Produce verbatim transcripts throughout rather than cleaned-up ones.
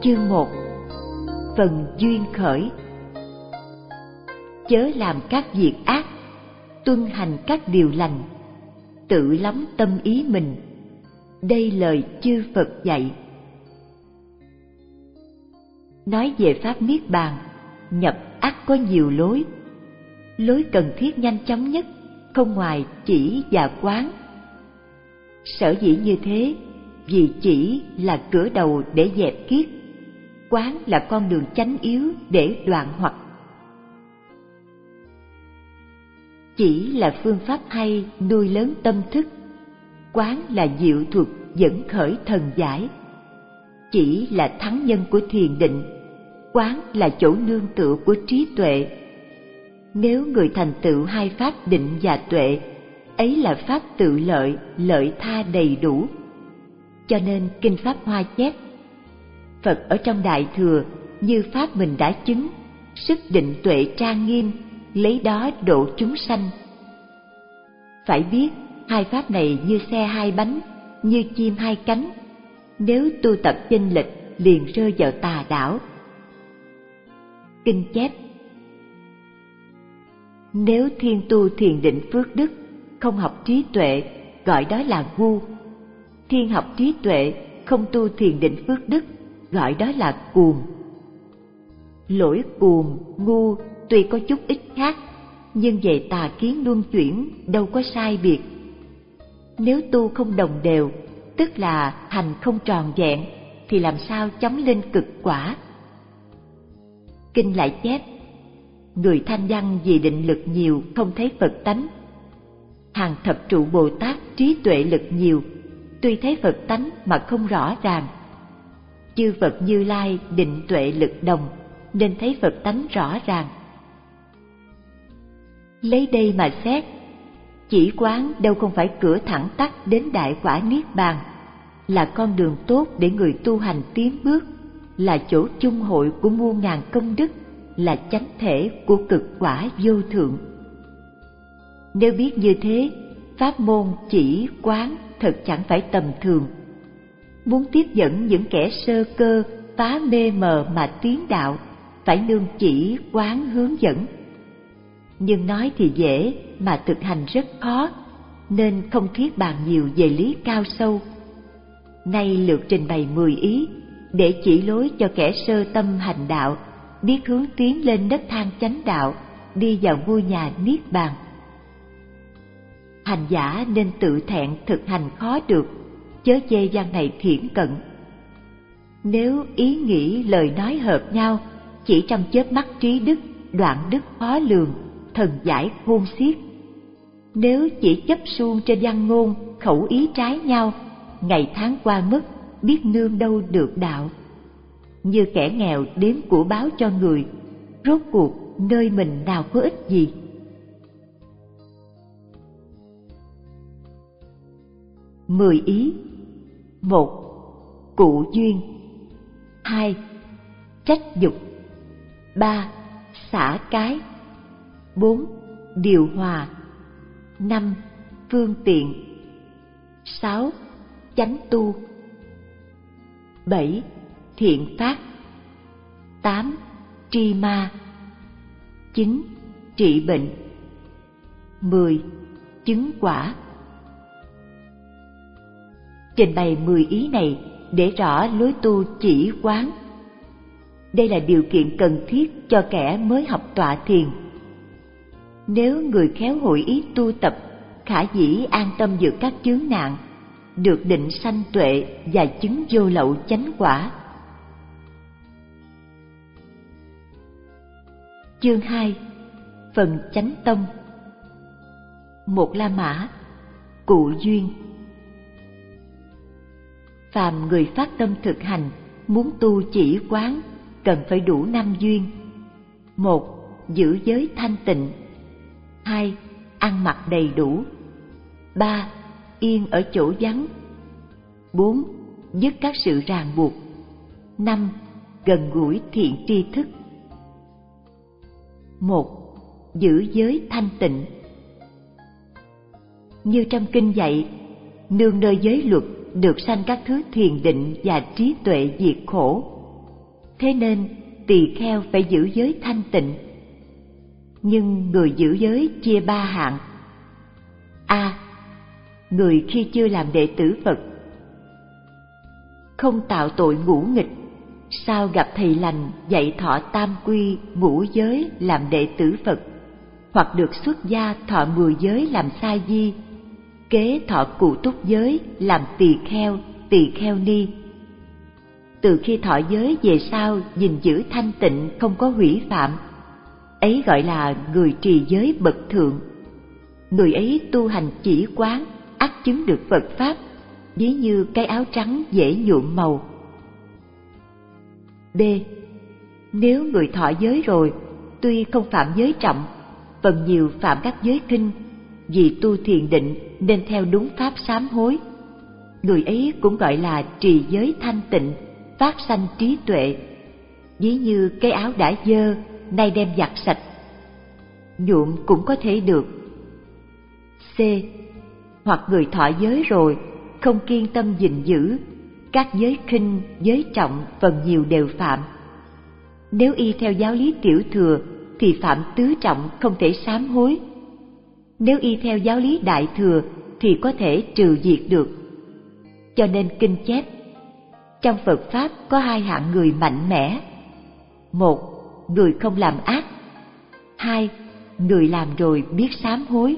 Chương một. Phần duyên khởi. Chớ làm các việc ác, tuân hành các điều lành, tự lắm tâm ý mình. Đây lời chư Phật dạy. Nói về pháp niết bàn, nhập ắt có nhiều lối. Lối cần thiết nhanh chóng nhất không ngoài chỉ và quán. Sở dĩ như thế, vì chỉ là cửa đầu để dẹp kiết, quán là con đường chánh yếu để đoạn hoặc. Chỉ là phương pháp hay nuôi lớn tâm thức, quán là diệu thuật dẫn khởi thần giải. Chỉ là thắng nhân của thiền định, quán là chỗ nương tựa của trí tuệ. Nếu người thành tựu hai pháp định và tuệ, ấy là pháp tự lợi, lợi tha đầy đủ. Cho nên Kinh Pháp Hoa chép, Phật ở trong Đại Thừa như pháp mình đã chứng, sức định tuệ trang nghiêm, lấy đó độ chúng sanh. Phải biết hai pháp này như xe hai bánh, như chim hai cánh. Nếu tu tập chênh lệch liền rơi vào tà đảo. Kinh chép, nếu thiên tu thiền định phước đức, không học trí tuệ, gọi đó là ngu. Thiên học trí tuệ, không tu thiền định phước đức, gọi đó là cuồng. Lỗi cuồng, ngu tuy có chút ít khác, nhưng về tà kiến luân chuyển đâu có sai biệt. Nếu tu không đồng đều, tức là hành không tròn vẹn, thì làm sao chóng lên cực quả. Kinh lại chép, người thanh văn vì định lực nhiều không thấy Phật tánh. Hàng thập trụ Bồ Tát trí tuệ lực nhiều, tuy thấy Phật tánh mà không rõ ràng. Chư Phật Như Lai định tuệ lực đồng, nên thấy Phật tánh rõ ràng. Lấy đây mà xét, chỉ quán đâu không phải cửa thẳng tắc đến đại quả niết bàn, là con đường tốt để người tu hành tiến bước, là chỗ chung hội của muôn ngàn công đức, là chánh thể của cực quả vô thượng. Nếu biết như thế, pháp môn chỉ quán thật chẳng phải tầm thường. Muốn tiếp dẫn những kẻ sơ cơ phá mê mờ mà tiến đạo, phải nương chỉ quán hướng dẫn. Nhưng nói thì dễ mà thực hành rất khó, nên không thiết bàn nhiều về lý cao sâu. Nay lượt trình bày mười ý để chỉ lối cho kẻ sơ tâm hành đạo, biết hướng tiến lên nấc thang chánh đạo, đi vào ngôi nhà niết bàn. Hành giả nên tự thẹn thực hành khó được, chớ chê gian này thiển cận. Nếu ý nghĩ lời nói hợp nhau, chỉ trong chớp mắt trí đức, đoạn đức khó lường, thần giải khôn xiết. Nếu chỉ chấp suông trên văn ngôn, khẩu ý trái nhau, ngày tháng qua mất, biết nương đâu được đạo. Như kẻ nghèo đếm của báo cho người, rốt cuộc nơi mình nào có ích gì. Mười ý. Một. Cụ duyên. Hai. Trách dục. Ba. Xả cái. Bốn. Điều hòa. Năm. Phương tiện. Sáu. Chánh tu. Bảy. Thiện phát. Tám. Tri ma. Chín. Trị bệnh. Mười. Chứng quả. Trình bày mười ý này để rõ lối tu chỉ quán. Đây là điều kiện cần thiết cho kẻ mới học tọa thiền. Nếu người khéo hội ý tu tập, khả dĩ an tâm vượt các chướng nạn, được định sanh tuệ và chứng vô lậu chánh quả. Chương hai. Phần chánh tông. Một La Mã. Cụ duyên. Phàm người phát tâm thực hành, muốn tu chỉ quán, cần phải đủ năm duyên. Một. Giữ giới thanh tịnh. Hai. Ăn mặc đầy đủ. Ba. Yên ở chỗ vắng. Bốn. Dứt các sự ràng buộc. Năm. Gần gũi thiện tri thức. Một. Giữ giới thanh tịnh. Như trong kinh dạy, nương nơi giới luật được sanh các thứ thiền định và trí tuệ diệt khổ. thế nên tỳ kheo phải giữ giới thanh tịnh. Nhưng người giữ giới chia ba hạng. A. Người khi chưa làm đệ tử Phật, không tạo tội ngũ nghịch, sau gặp thầy lành dạy thọ tam quy ngũ giới làm đệ tử Phật, hoặc được xuất gia thọ mười giới làm sa di, kế thọ cụ túc giới làm tỳ kheo, tỳ kheo ni. Từ khi thọ giới về sau gìn giữ thanh tịnh, không có hủy phạm, ấy gọi là người trì giới bậc thượng. Người ấy tu hành chỉ quán, ắt chứng được Phật pháp, ví như cái áo trắng dễ nhuộm màu. B. Nếu người thọ giới rồi, tuy không phạm giới trọng, phần nhiều phạm các giới kinh, vì tu thiền định nên theo đúng pháp sám hối. Người ấy cũng gọi là trì giới thanh tịnh, phát sanh trí tuệ, ví như cái áo đã dơ, nay đem giặt sạch. Nhuộm cũng có thể được. C. Hoặc người thọ giới rồi, không kiên tâm gìn giữ, các giới khinh, giới trọng phần nhiều đều phạm. Nếu y theo giáo lý tiểu thừa thì phạm tứ trọng không thể sám hối. Nếu y theo giáo lý đại thừa thì có thể trừ diệt được. Cho nên kinh chép, trong Phật Pháp có hai hạng người mạnh mẽ. Một, người không làm ác. Hai, người làm rồi biết sám hối.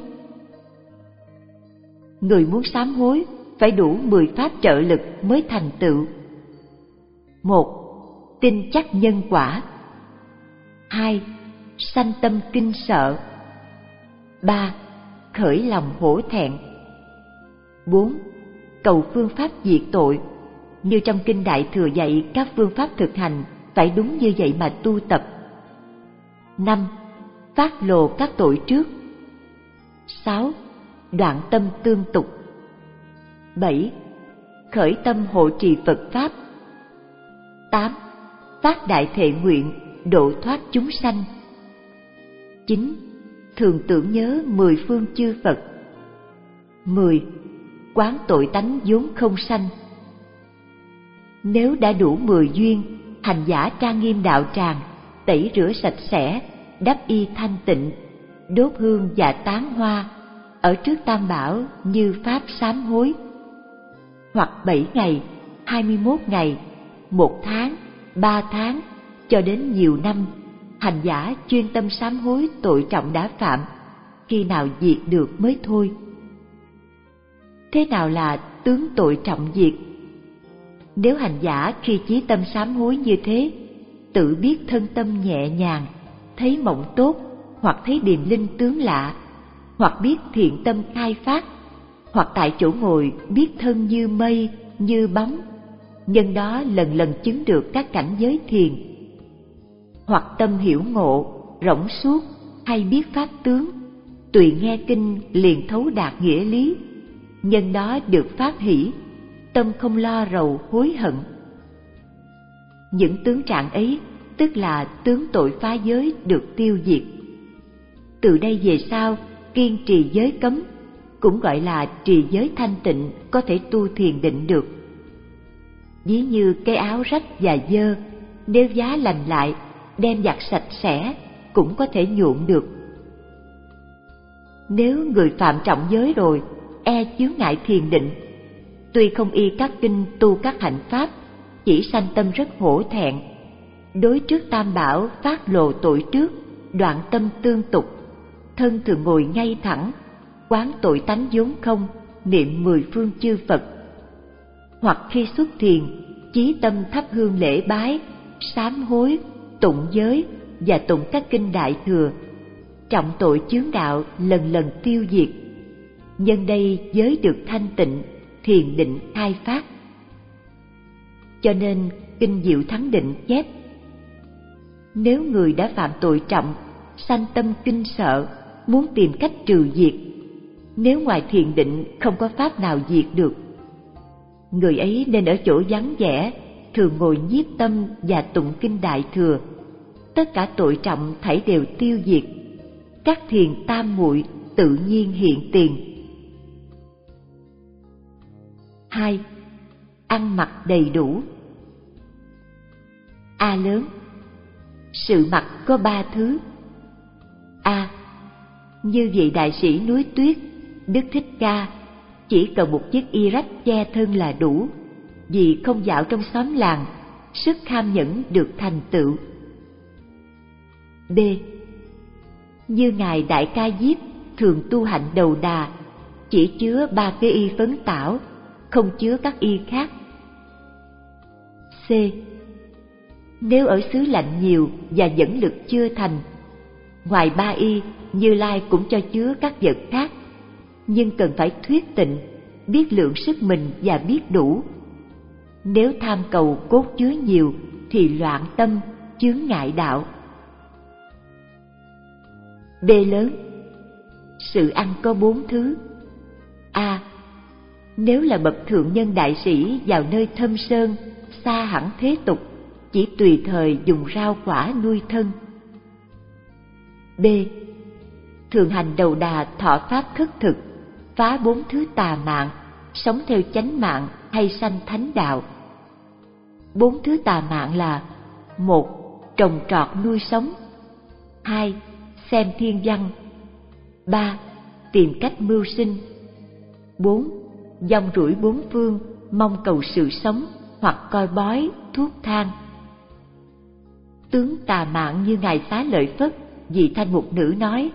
Người muốn sám hối phải đủ mười pháp trợ lực mới thành tựu. Một, tin chắc nhân quả. Hai, sanh tâm kinh sợ. Ba, khởi lòng hổ thẹn. Bốn, cầu phương pháp diệt tội. Như trong kinh Đại Thừa dạy các phương pháp thực hành phải đúng như vậy mà tu tập. Năm, phát lộ các tội trước. Sáu, đoạn tâm tương tục. Bảy, khởi tâm hộ trì Phật Pháp. Tám, phát đại thệ nguyện độ thoát chúng sanh. Chín, thường tưởng nhớ mười phương chư Phật. Mười, quán tội tánh vốn không sanh. Nếu đã đủ mười duyên, hành giả trang nghiêm đạo tràng, tẩy rửa sạch sẽ, đắp y thanh tịnh, đốt hương và tán hoa, ở trước Tam Bảo như pháp sám hối. Hoặc bảy ngày, hai mươi mốt ngày, một tháng, ba tháng, cho đến nhiều năm, hành giả chuyên tâm sám hối tội trọng đã phạm, khi nào diệt được mới thôi. Thế nào là tướng tội trọng diệt? Nếu hành giả khi chí tâm sám hối như thế, tự biết thân tâm nhẹ nhàng, thấy mộng tốt, hoặc thấy điềm linh tướng lạ, hoặc biết thiện tâm khai phát, hoặc tại chỗ ngồi biết thân như mây, như bóng, nhân đó lần lần chứng được các cảnh giới thiền. Hoặc tâm hiểu ngộ, rỗng suốt, hay biết pháp tướng, tùy nghe kinh liền thấu đạt nghĩa lý, nhân đó được pháp hỷ, tâm không lo rầu hối hận. Những tướng trạng ấy tức là tướng tội phá giới được tiêu diệt. Từ đây về sau, kiên trì giới cấm, cũng gọi là trì giới thanh tịnh, có thể tu thiền định được. Ví như cái áo rách và dơ, nếu giá lành lại, đem giặt sạch sẽ, cũng có thể nhuộm được. Nếu người phạm trọng giới rồi, e chướng ngại thiền định, tuy không y các kinh tu các hạnh pháp, chỉ sanh tâm rất hổ thẹn, đối trước Tam Bảo phát lộ tội trước, đoạn tâm tương tục, thân thường ngồi ngay thẳng, quán tội tánh vốn không, niệm mười phương chư Phật. Hoặc khi xuất thiền, chí tâm thắp hương lễ bái, sám hối, tụng giới và tụng các kinh Đại Thừa, trọng tội chướng đạo lần lần tiêu diệt. Nhân đây giới được thanh tịnh, thiền định khai phát. Cho nên kinh Diệu Thắng Định chép, nếu người đã phạm tội trọng, sanh tâm kinh sợ, muốn tìm cách trừ diệt, nếu ngoài thiền định không có pháp nào diệt được, người ấy nên ở chỗ vắng vẻ, thường ngồi nhiếp tâm và tụng kinh Đại Thừa, tất cả tội trọng thảy đều tiêu diệt, các thiền tam muội tự nhiên hiện tiền. Hai, ăn mặc đầy đủ. A lớn. Sự mặc có ba thứ. A. Như vị đại sĩ núi tuyết, Đức Thích Ca, chỉ cần một chiếc y rách che thân là đủ, vì không dạo trong xóm làng, sức kham nhẫn được thành tựu. B. Như Ngài Đại Ca Diếp thường tu hạnh đầu đà, chỉ chứa ba cái y phấn tảo, không chứa các y khác. C. Nếu ở xứ lạnh nhiều và dẫn lực chưa thành, ngoài ba y, Như Lai cũng cho chứa các vật khác, nhưng cần phải thuyết tịnh, biết lượng sức mình và biết đủ. Nếu tham cầu cốt chứa nhiều thì loạn tâm, chướng ngại đạo. B lớn. Sự ăn có bốn thứ. A. Nếu là bậc thượng nhân đại sĩ vào nơi thâm sơn, xa hẳn thế tục, chỉ tùy thời dùng rau quả nuôi thân. B. Thường hành đầu đà thọ pháp khất thực, phá bốn thứ tà mạng, sống theo chánh mạng hay sanh thánh đạo. Bốn thứ tà mạng là: một. Trồng trọt nuôi sống. Hai. Xem thiên văn. Ba. Tìm cách mưu sinh. Bốn. Dông rủi bốn phương, mong cầu sự sống hoặc coi bói, thuốc thang. Tướng tà mạng như Ngài Xá Lợi Phất, vị Thanh Mục Nữ nói.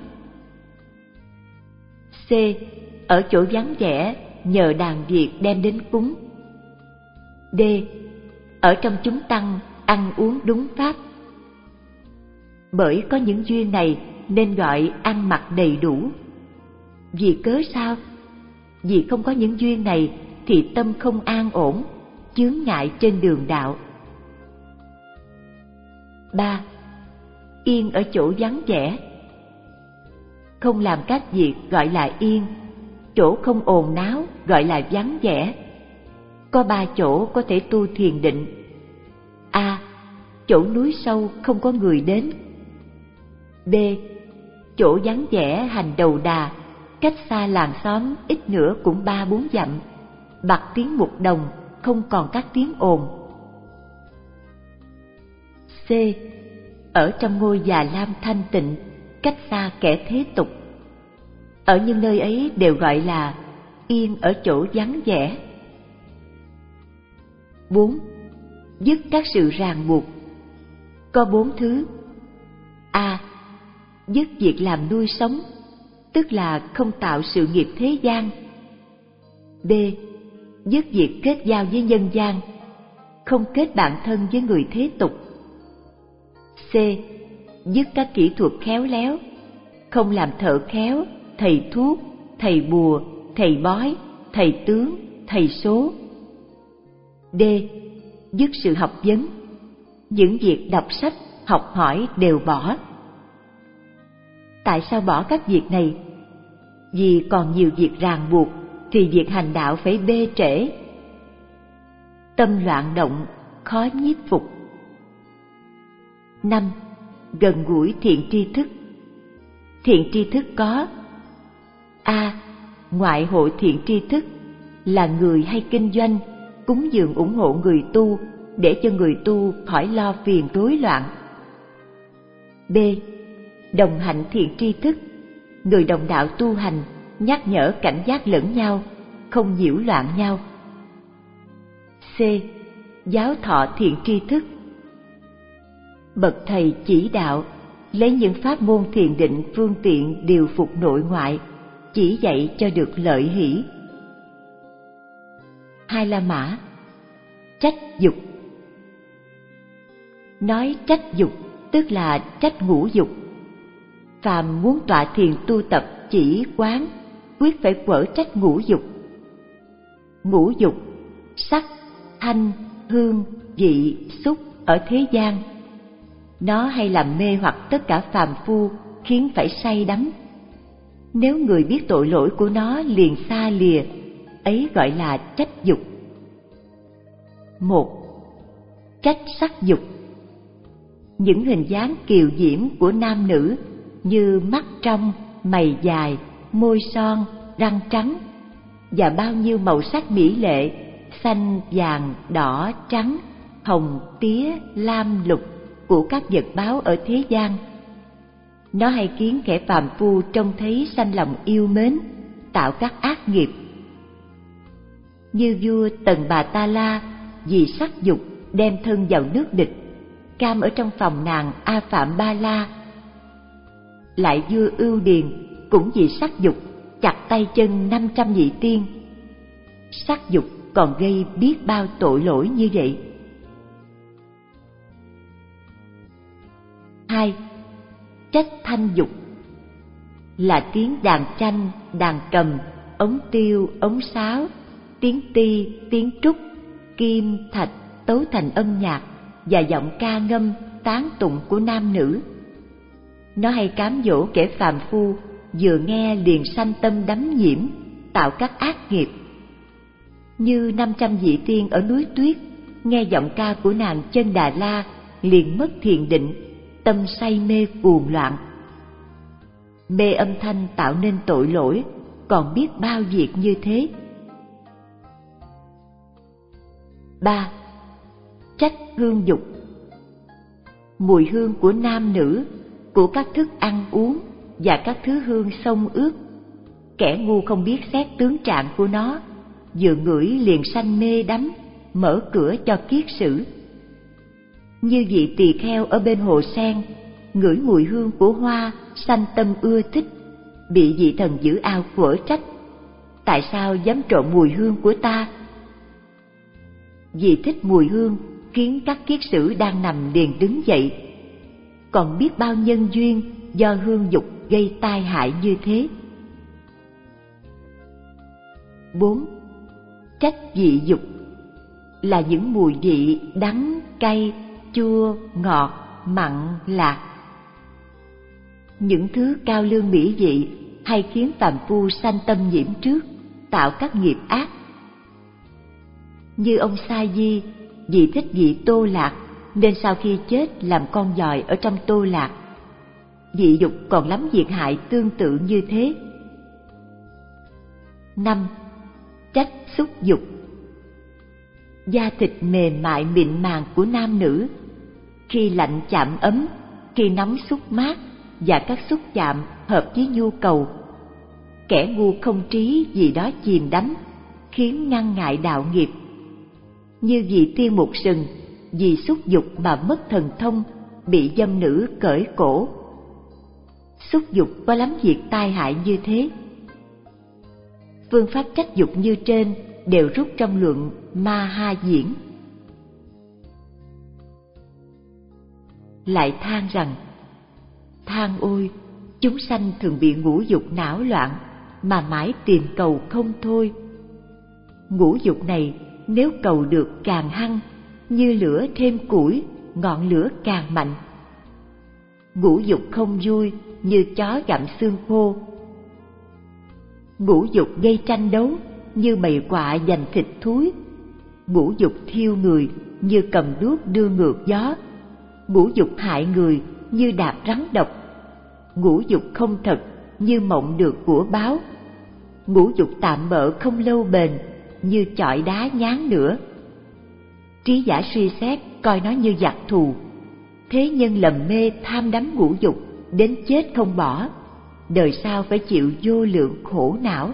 C. Ở chỗ vắng vẻ, nhờ đàn Việt đem đến cúng. D. Ở trong chúng tăng, ăn uống đúng pháp. Bởi có những duyên này nên gọi ăn mặc đầy đủ. Vì cớ sao? Vì không có những duyên này thì tâm không an ổn, chướng ngại trên đường đạo. Ba. Yên ở chỗ vắng vẻ. Không làm các việc gọi là yên, chỗ không ồn náo gọi là vắng vẻ. Có ba chỗ có thể tu thiền định. A. Chỗ núi sâu không có người đến. B. Chỗ vắng vẻ hành đầu đà, cách xa làng xóm ít nữa cũng ba bốn dặm, bặt tiếng mục đồng, không còn các tiếng ồn. C. Ở trong ngôi già lam thanh tịnh, cách xa kẻ thế tục. Ở những nơi ấy đều gọi là yên ở chỗ vắng vẻ. Bốn. Dứt các sự ràng buộc. Có bốn thứ. A. Dứt việc làm nuôi sống, tức là không tạo sự nghiệp thế gian. B. Dứt việc kết giao với nhân gian, không kết bạn thân với người thế tục. C. Dứt các kỹ thuật khéo léo, không làm thợ khéo, thầy thuốc, thầy bùa, thầy bói, thầy tướng, thầy số. D. Dứt sự học vấn, những việc đọc sách, học hỏi đều bỏ. Tại sao bỏ các việc này? Vì còn nhiều việc ràng buộc thì việc hành đạo phải bê trễ. Tâm loạn động, khó nhiếp phục. Năm. Gần gũi thiện tri thức. Thiện tri thức có: A. Ngoại hội thiện tri thức là người hay kinh doanh, cúng dường ủng hộ người tu để cho người tu khỏi lo phiền rối loạn. B. Đồng hạnh thiện tri thức, người đồng đạo tu hành, nhắc nhở cảnh giác lẫn nhau, không nhiễu loạn nhau. C. Giáo thọ thiện tri thức, bậc thầy chỉ đạo, lấy những pháp môn thiền định phương tiện điều phục nội ngoại, chỉ dạy cho được lợi hỷ. Hai La Mã. Trách dục. Nói trách dục tức là trách ngũ dục. Phàm muốn tọa thiền tu tập chỉ quán, quyết phải quở trách ngũ dục. Ngũ dục: sắc, thanh, hương, vị, xúc ở thế gian. Nó hay làm mê hoặc tất cả phàm phu, khiến phải say đắm. Nếu người biết tội lỗi của nó liền xa lìa, ấy gọi là trách dục. Một. Trách sắc dục. Những hình dáng kiều diễm của nam nữ như mắt trong, mày dài, môi son, răng trắng và bao nhiêu màu sắc mỹ lệ, xanh, vàng, đỏ, trắng, hồng, tía, lam, lục của các vật báo ở thế gian. Nó hay khiến kẻ phàm phu trông thấy sanh lòng yêu mến, tạo các ác nghiệp. Như vua Tần Bà Ta La vì sắc dục đem thân vào nước địch, cam ở trong phòng nàng A Phạm Ba La. Lại vua Ưu Điền cũng vì sắc dục chặt tay chân năm trăm vị tiên. Sắc dục còn gây biết bao tội lỗi như vậy. Hai, trách thanh dục là tiếng đàn tranh, đàn cầm, ống tiêu, ống sáo, tiếng ti, tiếng trúc, kim, thạch tấu thành âm nhạc và giọng ca ngâm, tán tụng của nam nữ. Nó hay cám dỗ kẻ phàm phu vừa nghe liền sanh tâm đắm nhiễm, tạo các ác nghiệp. Như năm trăm vị tiên ở núi Tuyết nghe giọng ca của nàng Chân Đà La liền mất thiền định, tâm say mê cuồng loạn. Mê âm thanh tạo nên tội lỗi, còn biết bao việc như thế. Ba, trách hương dục. Mùi hương của nam nữ, của các thức ăn uống và các thứ hương xông ướt, kẻ ngu không biết xét tướng trạng của nó, vừa ngửi liền sanh mê đắm, mở cửa cho kiết sử. Như vị tỳ kheo ở bên hồ sen, ngửi mùi hương của hoa, sanh tâm ưa thích, bị vị thần giữ ao quở trách: tại sao dám trộn mùi hương của ta? Vì thích mùi hương khiến các kiết sử đang nằm liền đứng dậy. Còn biết bao nhân duyên do hương dục gây tai hại như thế. Bốn, trách vị dục là những mùi vị đắng, cay, chua, ngọt, mặn, lạc. Những thứ cao lương mỹ vị hay khiến phàm phu sanh tâm nhiễm trước, tạo các nghiệp ác. Như ông Sa Di vì thích vị tô lạc nên sau khi chết làm con giòi ở trong tô lạc. Vị dục còn lắm việc hại tương tự như thế. Năm, trách xúc dục. Da thịt mềm mại mịn màng của nam nữ, khi lạnh chạm ấm, khi nóng xúc mát, và các xúc chạm hợp với nhu cầu. Kẻ ngu không trí vì đó chìm đắm, khiến ngăn ngại đạo nghiệp. Như vị tiên mục sừng vì xúc dục mà mất thần thông, bị dâm nữ cởi cổ. Xúc dục có lắm việc tai hại như thế. Phương pháp trách dục như trên đều rút trong luận Ma Ha Diễn. Lại than rằng: than ôi, chúng sanh thường bị ngũ dục não loạn mà mãi tìm cầu không thôi. Ngũ dục này nếu cầu được càng hăng, như lửa thêm củi, ngọn lửa càng mạnh. Ngũ dục không vui như chó gặm xương khô. Ngũ dục gây tranh đấu như bầy quạ giành thịt thúi. Ngũ dục thiêu người như cầm đuốc đưa ngược gió. Ngũ dục hại người như đạp rắn độc. Ngũ dục không thật như mộng được của báo. Ngũ dục tạm bợ không lâu bền như chọi đá nhán nữa. Trí giả suy xét coi nó như giặc thù. Thế nhân lầm mê tham đắm ngũ dục đến chết không bỏ, đời sau phải chịu vô lượng khổ não.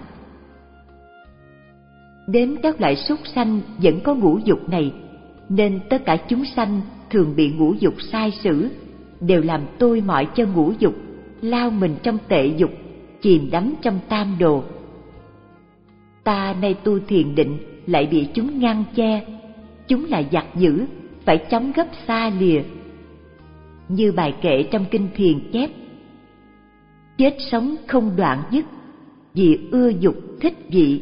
Đến các loại súc sanh vẫn có ngũ dục này, nên tất cả chúng sanh thường bị ngũ dục sai sử, đều làm tôi mọi cho ngũ dục, lao mình trong tệ dục, chìm đắm trong tam đồ. Ta nay tu thiền định lại bị chúng ngăn che, chúng là giặc dữ, phải chống gấp xa lìa. Như bài kệ trong kinh Thiền chép: chết sống không đoạn dứt, vì ưa dục thích vị.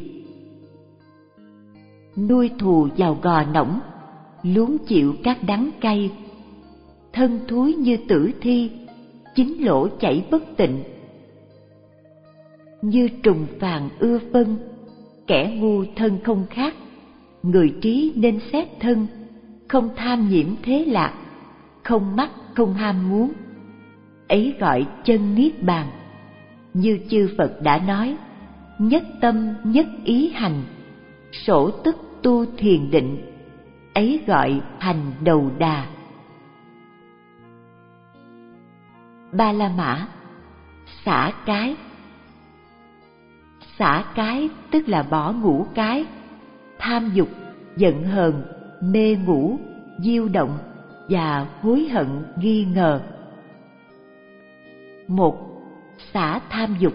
Nuôi thù vào gò nỏng, luống chịu các đắng cay. Thân thúi như tử thi, chính lỗ chảy bất tịnh. Như trùng phàn ưa phân, kẻ ngu thân không khác. Người trí nên xét thân, không tham nhiễm thế lạc, không mắc không ham muốn. Ấy gọi chân niết bàn. Như chư Phật đã nói: nhất tâm nhất ý hành, sổ tức tu thiền định. ấy gọi hành đầu đà. Ba la mã, xả cái. Xả cái tức là bỏ ngũ cái: tham dục, giận hờn, mê ngủ, diêu động và hối hận nghi ngờ. Một, xả tham dục.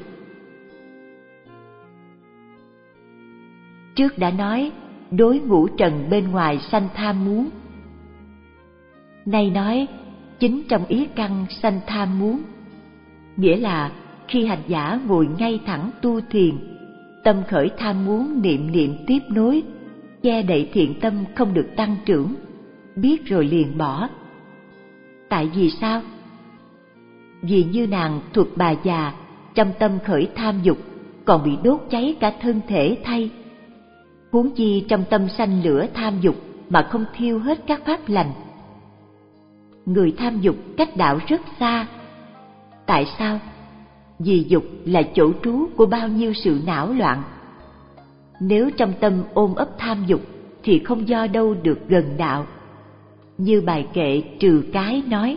Trước đã nói đối ngũ trần bên ngoài sanh tham muốn. Nay nói chính trong ý căn sanh tham muốn, nghĩa là khi hành giả ngồi ngay thẳng tu thiền, tâm khởi tham muốn niệm niệm tiếp nối, che đậy thiện tâm không được tăng trưởng, biết rồi liền bỏ. Tại vì sao? Vì như nàng Thuật Bà già, trong tâm khởi tham dục, còn bị đốt cháy cả thân thể thay. Huống chi trong tâm sanh lửa tham dục mà không thiêu hết các pháp lành. Người tham dục cách đạo rất xa. Tại sao? Vì dục là chỗ trú của bao nhiêu sự não loạn. Nếu trong tâm ôm ấp tham dục thì không do đâu được gần đạo. Như bài kệ Trừ Cái nói: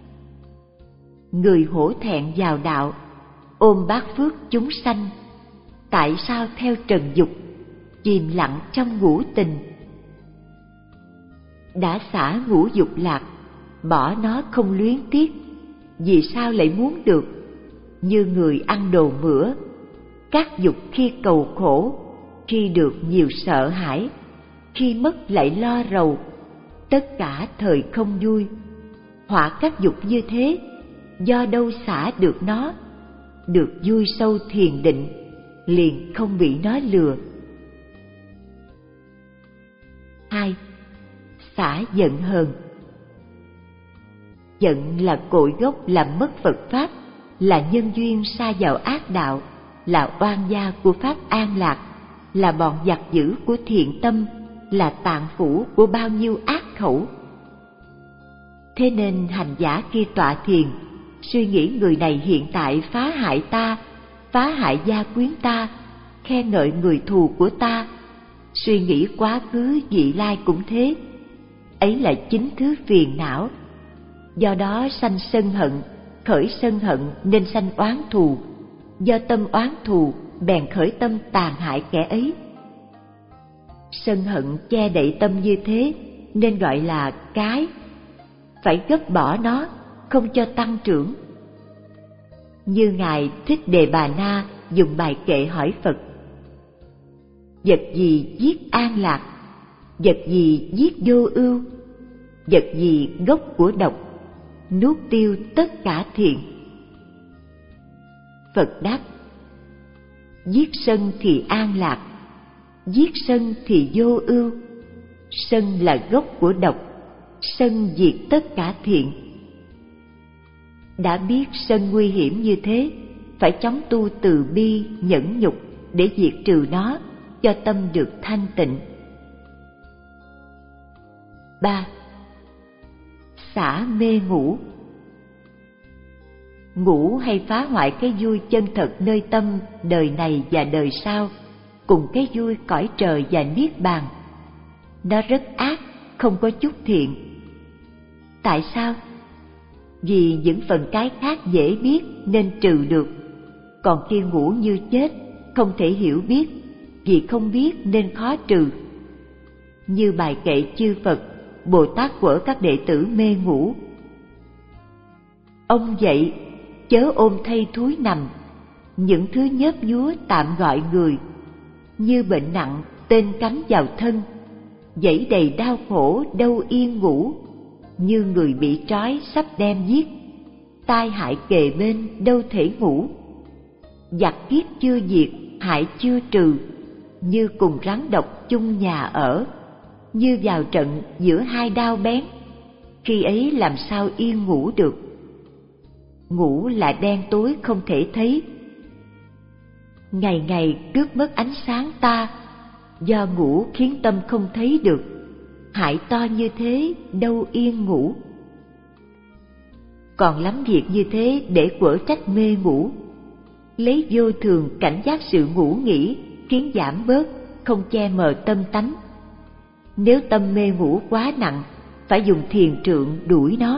người hổ thẹn vào đạo, ôm bát phước chúng sanh. Tại sao theo trần dục, chìm lặng trong ngũ tình. Đã xả ngũ dục lạc, bỏ nó không luyến tiếc, vì sao lại muốn được? Như người ăn đồ mửa, các dục khi cầu khổ, khi được nhiều sợ hãi, khi mất lại lo rầu, tất cả thời không vui. Họa các dục như thế, do đâu xả được nó? Được vui sâu thiền định, liền không bị nó lừa. Hai, xả giận hờn. Giận là cội gốc làm mất Phật Pháp, là nhân duyên sa vào ác đạo, là oan gia của Pháp an lạc, là bọn giặc dữ của thiện tâm, là tạng phủ của bao nhiêu ác khẩu. Thế nên hành giả khi tọa thiền, suy nghĩ người này hiện tại phá hại ta, phá hại gia quyến ta, khen ngợi người thù của ta, suy nghĩ quá khứ vị lai cũng thế. Ấy là chính thứ phiền não. Do đó sanh sân hận, khởi sân hận nên sanh oán thù, do tâm oán thù bèn khởi tâm tàn hại kẻ ấy. Sân hận che đậy tâm như thế nên gọi là cái, phải gấp bỏ nó, không cho tăng trưởng. Như Ngài Thích Đề Bà Na dùng bài kệ hỏi Phật: vật gì giết an lạc, vật gì giết vô ưu, vật gì gốc của độc, nuốt tiêu tất cả thiện. Phật đáp: giết sân thì an lạc, giết sân thì vô ưu. Sân là gốc của độc, sân diệt tất cả thiện. Đã biết sân nguy hiểm như thế, phải chóng tu từ bi nhẫn nhục để diệt trừ nó, cho tâm được thanh tịnh. Ba, xả mê ngủ. Ngủ hay phá hoại cái vui chân thật nơi tâm đời này và đời sau, cùng cái vui cõi trời và niết bàn. Nó rất ác, không có chút thiện. Tại sao? Vì những phần cái khác dễ biết nên trừ được, còn kia ngủ như chết, không thể hiểu biết, vì không biết nên khó trừ. Như bài kệ chư Phật, Bồ Tát quở các đệ tử mê ngủ: ông dậy, chớ ôm thay thúi nằm, những thứ nhớp nhúa tạm gọi người, như bệnh nặng tên cắm vào thân, dẫy đầy đau khổ đâu yên ngủ, như người bị trói sắp đem giết, tai hại kề bên đâu thể ngủ. Giặc kiết chưa diệt, hại chưa trừ, như cùng rắn độc chung nhà ở, như vào trận giữa hai đao bén, khi ấy làm sao yên ngủ được. Ngủ là đen tối không thể thấy, ngày ngày cướp mất ánh sáng ta, do ngủ khiến tâm không thấy được, hại to như thế đâu yên ngủ. Còn lắm việc như thế để quở trách mê ngủ, lấy vô thường cảnh giác sự ngủ nghỉ khiến giảm bớt, không che mờ tâm tánh. Nếu tâm mê ngủ quá nặng, phải dùng thiền trượng đuổi nó.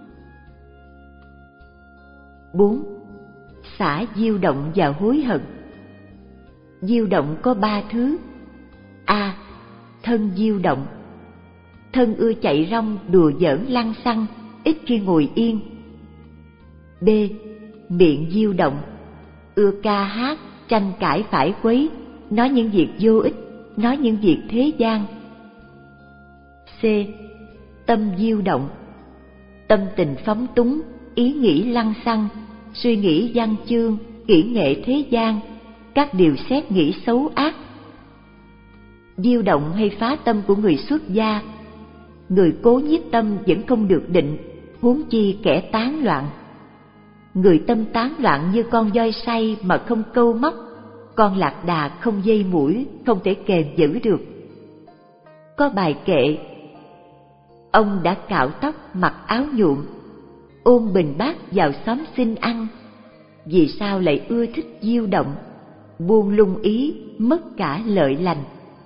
Bốn. Xả diêu động và hối hận. Diêu động có ba thứ. A. Thân diêu động. Thân ưa chạy rong, đùa giỡn, lăng xăng, ít khi ngồi yên. B. Miệng diêu động. Ưa ca hát, tranh cãi phải quấy, nói những việc vô ích, nói những việc thế gian. C. Tâm diêu động. Tâm tình phóng túng, ý nghĩ lăng xăng, suy nghĩ văn chương, kỹ nghệ thế gian, các điều xét nghĩ xấu ác. Diêu động hay phá tâm của người xuất gia. Người cố nhiếp tâm vẫn không được định, huống chi kẻ tán loạn. Người tâm tán loạn như con voi say mà không câu móc, con lạc đà không dây mũi, không thể kềm giữ được. Có bài kệ: ông đã cạo tóc, mặc áo nhuộm, ôm bình bát vào xóm xin ăn. Vì sao lại ưa thích diêu động, buông lung ý, mất cả lợi lành.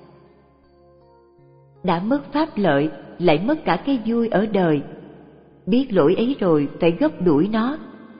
Đã mất pháp lợi, lại mất cả cái vui ở đời. Biết lỗi ấy rồi phải gấp đuổi nó.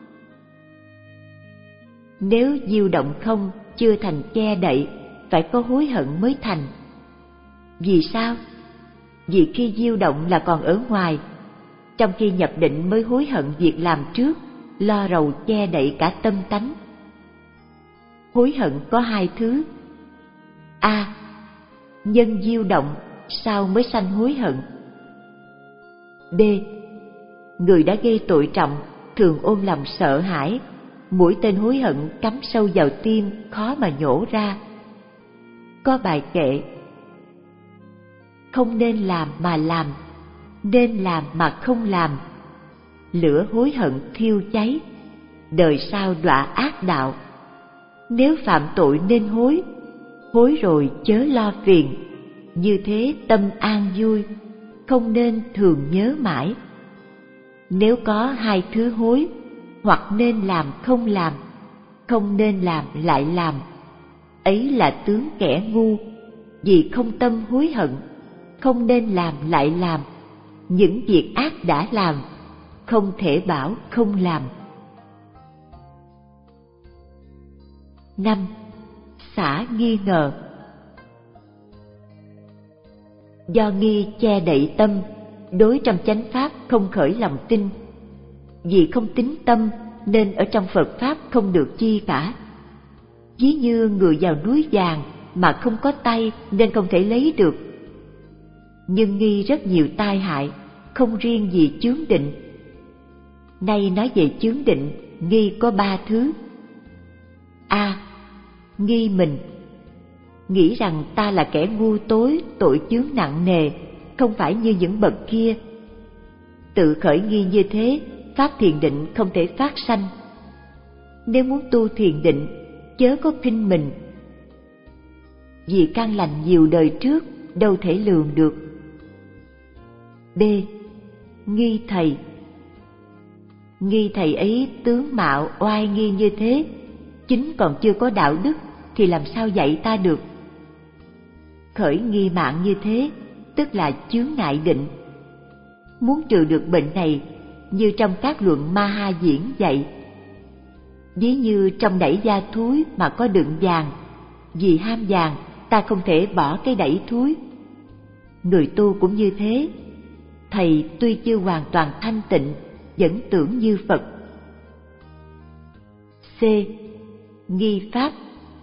Nếu diêu động không, chưa thành che đậy, phải có hối hận mới thành. Vì sao? Vì khi diêu động là còn ở ngoài, trong khi nhập định mới hối hận việc làm trước, lo rầu che đậy cả tâm tánh. Hối hận có hai thứ. A. Nhân diêu động, sao mới sanh hối hận. B. Người đã gây tội trọng, thường ôm lòng sợ hãi, mũi tên hối hận cắm sâu vào tim, khó mà nhổ ra. Có bài kệ: không nên làm mà làm, nên làm mà không làm. Lửa hối hận thiêu cháy, đời sau đọa ác đạo. Nếu phạm tội nên hối, hối rồi chớ lo phiền. Như thế tâm an vui, không nên thường nhớ mãi. Nếu có hai thứ hối, hoặc nên làm không làm, không nên làm lại làm, ấy là tướng kẻ ngu. Vì không tâm hối hận, không nên làm lại làm, những việc ác đã làm, không thể bảo không làm. Năm. Xả nghi ngờ. Do nghi che đậy tâm, đối trong chánh pháp không khởi lòng tin. Vì không tín tâm nên ở trong Phật pháp không được chi cả. Ví như người vào núi vàng mà không có tay nên không thể lấy được. Nhưng nghi rất nhiều tai hại, không riêng gì chướng định. Nay nói về chướng định, nghi có ba thứ. A. Nghi mình. Nghĩ rằng ta là kẻ ngu tối, tội chướng nặng nề, không phải như những bậc kia. Tự khởi nghi như thế, pháp thiền định không thể phát sanh. Nếu muốn tu thiền định, chớ có khinh mình. Vì căn lành nhiều đời trước, đâu thể lường được. B. Nghi thầy. Nghi thầy ấy tướng mạo oai nghi như thế, chính còn chưa có đạo đức thì làm sao dạy ta được. Khởi nghi mạng như thế, tức là chướng ngại định. Muốn trừ được bệnh này, như trong các luận Ma Ha Diễn dạy, ví như trong đẩy da thúi mà có đựng vàng, vì ham vàng ta không thể bỏ cái đẩy thúi. Người tu cũng như thế, thầy tuy chưa hoàn toàn thanh tịnh, vẫn tưởng như Phật. C. Nghi pháp.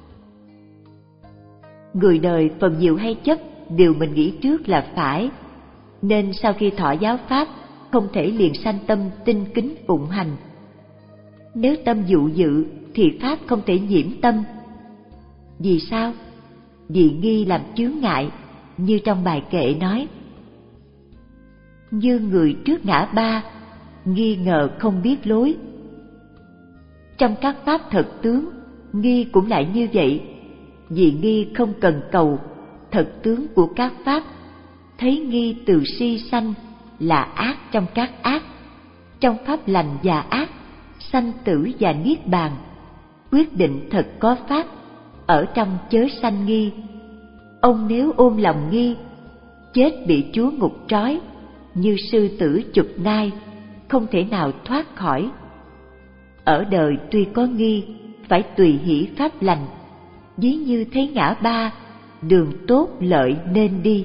Người đời phần nhiều hay chấp điều mình nghĩ trước là phải, nên sau khi thọ giáo pháp không thể liền sanh tâm tinh kính phụng hành. Nếu tâm dụ dự thì pháp không thể nhiễm tâm. Vì sao? Vì nghi làm chướng ngại, như trong bài kệ nói: như người trước ngã ba, nghi ngờ không biết lối. Trong các pháp thật tướng, nghi cũng lại như vậy. Vì nghi không cần cầu, thật tướng của các pháp, thấy nghi từ si sanh, là ác trong các ác. Trong pháp lành và ác, sanh tử và niết bàn, quyết định thật có pháp, ở trong chớ sanh nghi. Ông nếu ôm lòng nghi, chết bị chúa ngục trói, như sư tử chụp ngai, không thể nào thoát khỏi. Ở đời tuy có nghi, phải tùy hỷ pháp lành, ví như thấy ngã ba, đường tốt lợi nên đi.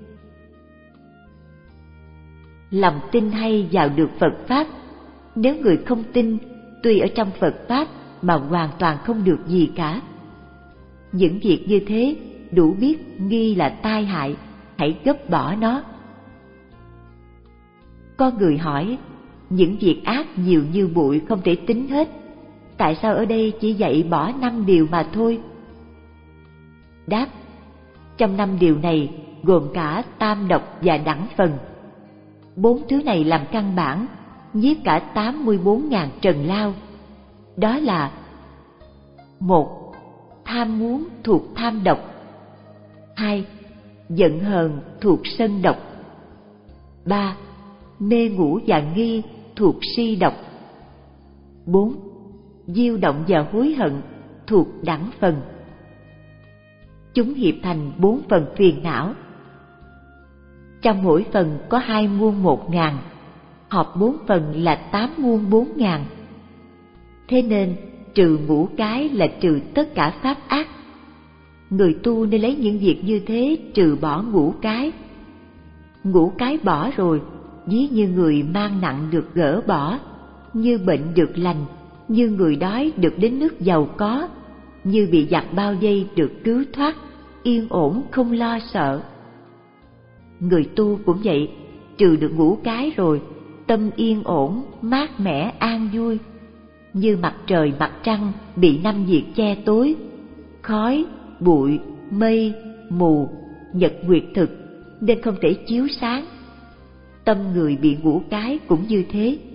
Lòng tin hay vào được Phật Pháp. Nếu người không tin, tuy ở trong Phật Pháp mà hoàn toàn không được gì cả. Những việc như thế đủ biết nghi là tai hại, hãy gấp bỏ nó. Có người hỏi, những việc ác nhiều như bụi không thể tính hết, tại sao ở đây chỉ dạy bỏ năm điều mà thôi? Đáp, trong năm điều này gồm cả tam độc và đẳng phần. Bốn thứ này làm căn bản, nhiếp cả tám mươi bốn ngàn trần lao. Đó là: một. Tham muốn thuộc tham độc. Hai. Giận hờn thuộc sân độc. Ba. Mê ngủ và nghi thuộc si độc. Bốn. Diêu động và hối hận thuộc đẳng phần. Chúng hiệp thành bốn phần phiền não. Trong mỗi phần có hai muôn một ngàn, hợp bốn phần là tám muôn bốn ngàn. Thế nên trừ ngũ cái là trừ tất cả pháp ác. Người tu nên lấy những việc như thế trừ bỏ ngũ cái. Ngũ cái bỏ rồi, ví như người mang nặng được gỡ bỏ, như bệnh được lành, như người đói được đến nước giàu có, như bị giặc bao vây được cứu thoát, yên ổn không lo sợ. Người tu cũng vậy, trừ được ngũ cái rồi, tâm yên ổn, mát mẻ, an vui, như mặt trời mặt trăng bị năm việc che tối, khói, bụi, mây, mù, nhật nguyệt thực, nên không thể chiếu sáng. Tâm người bị ngũ cái cũng như thế.